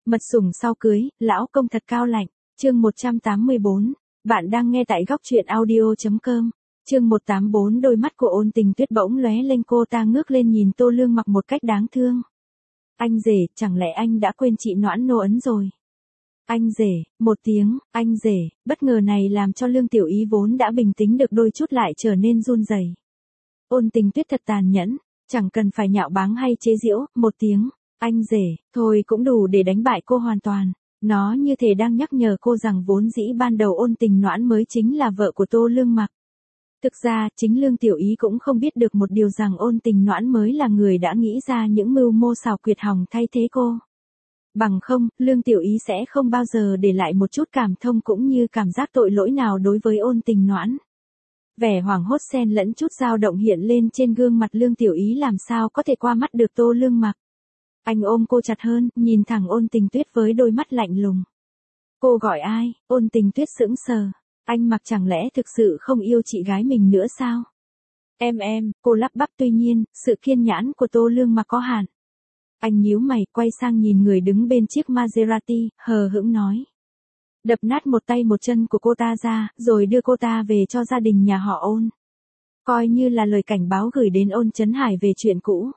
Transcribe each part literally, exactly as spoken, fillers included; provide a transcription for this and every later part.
Mật sủng sau cưới, lão công thật cao lạnh. Chương một trăm tám mươi bốn. Bạn đang nghe tại góc truyện audio chấm com. Chương một trăm tám mươi bốn. Đôi mắt của Ôn Tình Tuyết bỗng lóe lên, cô ta ngước lên nhìn Tô Lương Mặc một cách đáng thương. Anh rể, chẳng lẽ anh đã quên chị Noãn Nô Ấn rồi? Anh rể, một tiếng, anh rể, bất ngờ này làm cho Lương Tiểu Ý vốn đã bình tĩnh được đôi chút lại trở nên run rẩy. Ôn Tình Tuyết thật tàn nhẫn, chẳng cần phải nhạo báng hay chế giễu, một tiếng, anh rể, thôi cũng đủ để đánh bại cô hoàn toàn. Nó như thể đang nhắc nhở cô rằng vốn dĩ ban đầu Ôn Tình Noãn mới chính là vợ của Tô Lương Mặc. Thực ra, chính Lương Tiểu Ý cũng không biết được một điều rằng Ôn Tình Noãn mới là người đã nghĩ ra những mưu mô xảo quyệt hòng thay thế cô. Bằng không, Lương Tiểu Ý sẽ không bao giờ để lại một chút cảm thông cũng như cảm giác tội lỗi nào đối với Ôn Tình Noãn. Vẻ hoảng hốt xen lẫn chút dao động hiện lên trên gương mặt Lương Tiểu Ý, làm sao có thể qua mắt được Tô Lương Mặc. Anh ôm cô chặt hơn, nhìn thẳng Ôn Tình Tuyết với đôi mắt lạnh lùng. Cô gọi ai? Ôn Tình Tuyết sững sờ. Anh Mặc chẳng lẽ thực sự không yêu chị gái mình nữa sao? Em em, cô lắp bắp, tuy nhiên, sự kiên nhẫn của Tô Lương Mặc có hạn. Anh nhíu mày, quay sang nhìn người đứng bên chiếc Maserati, hờ hững nói. Đập nát một tay một chân của cô ta ra, rồi đưa cô ta về cho gia đình nhà họ Ôn. Coi như là lời cảnh báo gửi đến Ôn Chấn Hải về chuyện cũ.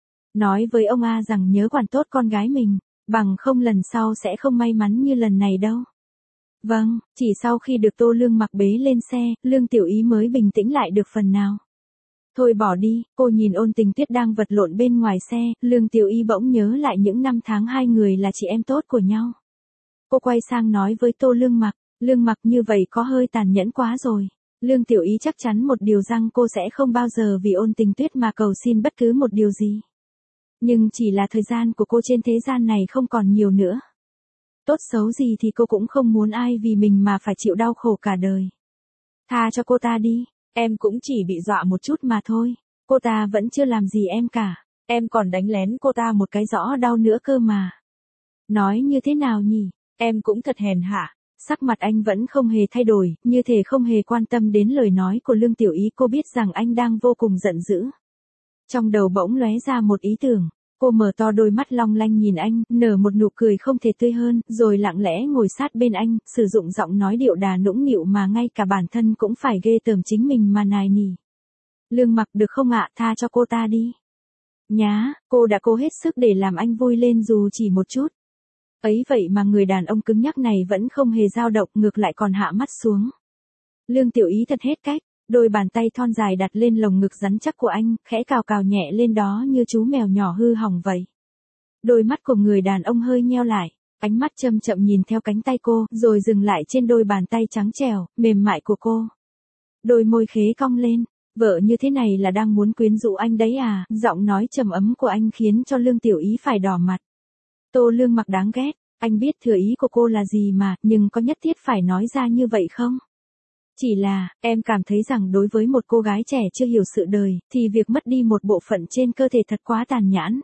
Nói với ông A rằng nhớ quản tốt con gái mình, bằng không lần sau sẽ không may mắn như lần này đâu. Vâng, chỉ sau khi được Tô Lương Mặc bế lên xe, Lương Tiểu Ý mới bình tĩnh lại được phần nào. Thôi bỏ đi, cô nhìn Ôn Tình Tuyết đang vật lộn bên ngoài xe, Lương Tiểu Ý bỗng nhớ lại những năm tháng hai người là chị em tốt của nhau. Cô quay sang nói với Tô Lương Mặc, Lương Mặc như vậy có hơi tàn nhẫn quá rồi. Lương Tiểu Ý chắc chắn một điều rằng cô sẽ không bao giờ vì Ôn Tình Tuyết mà cầu xin bất cứ một điều gì. Nhưng chỉ là thời gian của cô trên thế gian này không còn nhiều nữa. Tốt xấu gì thì cô cũng không muốn ai vì mình mà phải chịu đau khổ cả đời. Tha cho cô ta đi, em cũng chỉ bị dọa một chút mà thôi. Cô ta vẫn chưa làm gì em cả, em còn đánh lén cô ta một cái rõ đau nữa cơ mà. Nói như thế nào nhỉ, em cũng thật hèn hạ. Sắc mặt anh vẫn không hề thay đổi, như thể không hề quan tâm đến lời nói của Lương Tiểu Ý. Cô biết rằng anh đang vô cùng giận dữ. Trong đầu bỗng lóe ra một ý tưởng, cô mở to đôi mắt long lanh nhìn anh, nở một nụ cười không thể tươi hơn, rồi lặng lẽ ngồi sát bên anh, sử dụng giọng nói điệu đà nũng nịu mà ngay cả bản thân cũng phải ghê tởm chính mình mà nài nỉ. Lương Mặc, được không ạ, tha cho cô ta đi. Nhá, cô đã cố hết sức để làm anh vui lên dù chỉ một chút. Ấy vậy mà người đàn ông cứng nhắc này vẫn không hề dao động, ngược lại còn hạ mắt xuống. Lương Tiểu Ý thật hết cách. Đôi bàn tay thon dài đặt lên lồng ngực rắn chắc của anh, khẽ cào cào nhẹ lên đó như chú mèo nhỏ hư hỏng vậy. Đôi mắt của người đàn ông hơi nheo lại, ánh mắt chậm chậm nhìn theo cánh tay cô, rồi dừng lại trên đôi bàn tay trắng trẻo, mềm mại của cô. Đôi môi khế cong lên, vợ như thế này là đang muốn quyến rũ anh đấy à? Giọng nói trầm ấm của anh khiến cho Lương Tiểu Ý phải đỏ mặt. Tô Lương Mặc đáng ghét, anh biết thừa ý của cô là gì mà, nhưng có nhất thiết phải nói ra như vậy không? Chỉ là, em cảm thấy rằng đối với một cô gái trẻ chưa hiểu sự đời, thì việc mất đi một bộ phận trên cơ thể thật quá tàn nhẫn.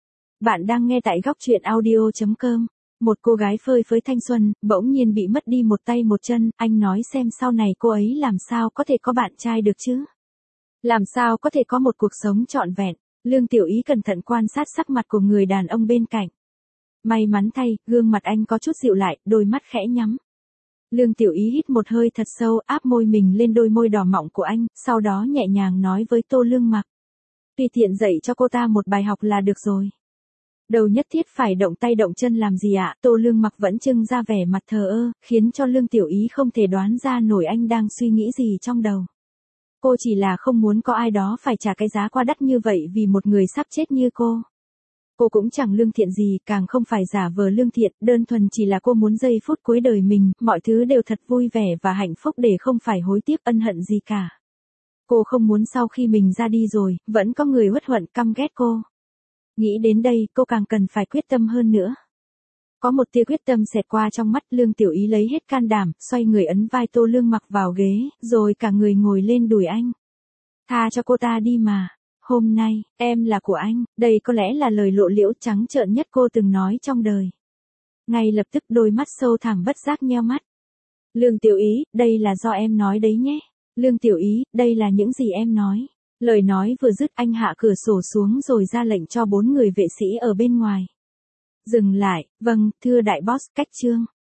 Bạn đang nghe tại góc truyện audio chấm com. Một cô gái phơi phới thanh xuân, bỗng nhiên bị mất đi một tay một chân, anh nói xem sau này cô ấy làm sao có thể có bạn trai được chứ? Làm sao có thể có một cuộc sống trọn vẹn? Lương Tiểu Ý cẩn thận quan sát sắc mặt của người đàn ông bên cạnh. May mắn thay, gương mặt anh có chút dịu lại, đôi mắt khẽ nhắm. Lương Tiểu Ý hít một hơi thật sâu, áp môi mình lên đôi môi đỏ mọng của anh, sau đó nhẹ nhàng nói với Tô Lương Mặc. Tùy tiện dạy cho cô ta một bài học là được rồi. Đâu nhất thiết phải động tay động chân làm gì ạ? Tô Lương Mặc vẫn trưng ra vẻ mặt thờ ơ, khiến cho Lương Tiểu Ý không thể đoán ra nổi anh đang suy nghĩ gì trong đầu. Cô chỉ là không muốn có ai đó phải trả cái giá quá đắt như vậy vì một người sắp chết như cô. Cô cũng chẳng lương thiện gì, càng không phải giả vờ lương thiện, đơn thuần chỉ là cô muốn giây phút cuối đời mình, mọi thứ đều thật vui vẻ và hạnh phúc để không phải hối tiếc ân hận gì cả. Cô không muốn sau khi mình ra đi rồi, vẫn có người uất hận căm ghét cô. Nghĩ đến đây, cô càng cần phải quyết tâm hơn nữa. Có một tia quyết tâm xẹt qua trong mắt, Lương Tiểu Ý lấy hết can đảm, xoay người ấn vai Tô Lương Mặc vào ghế, rồi cả người ngồi lên đùi anh. Tha cho cô ta đi mà. Hôm nay, em là của anh, đây có lẽ là lời lộ liễu trắng trợn nhất cô từng nói trong đời. Ngay lập tức đôi mắt sâu thẳm bất giác nheo mắt. Lương Tiểu Ý, đây là do em nói đấy nhé. Lương Tiểu Ý, đây là những gì em nói. Lời nói vừa dứt anh hạ cửa sổ xuống rồi ra lệnh cho bốn người vệ sĩ ở bên ngoài. Dừng lại, vâng, thưa đại boss, cách chương.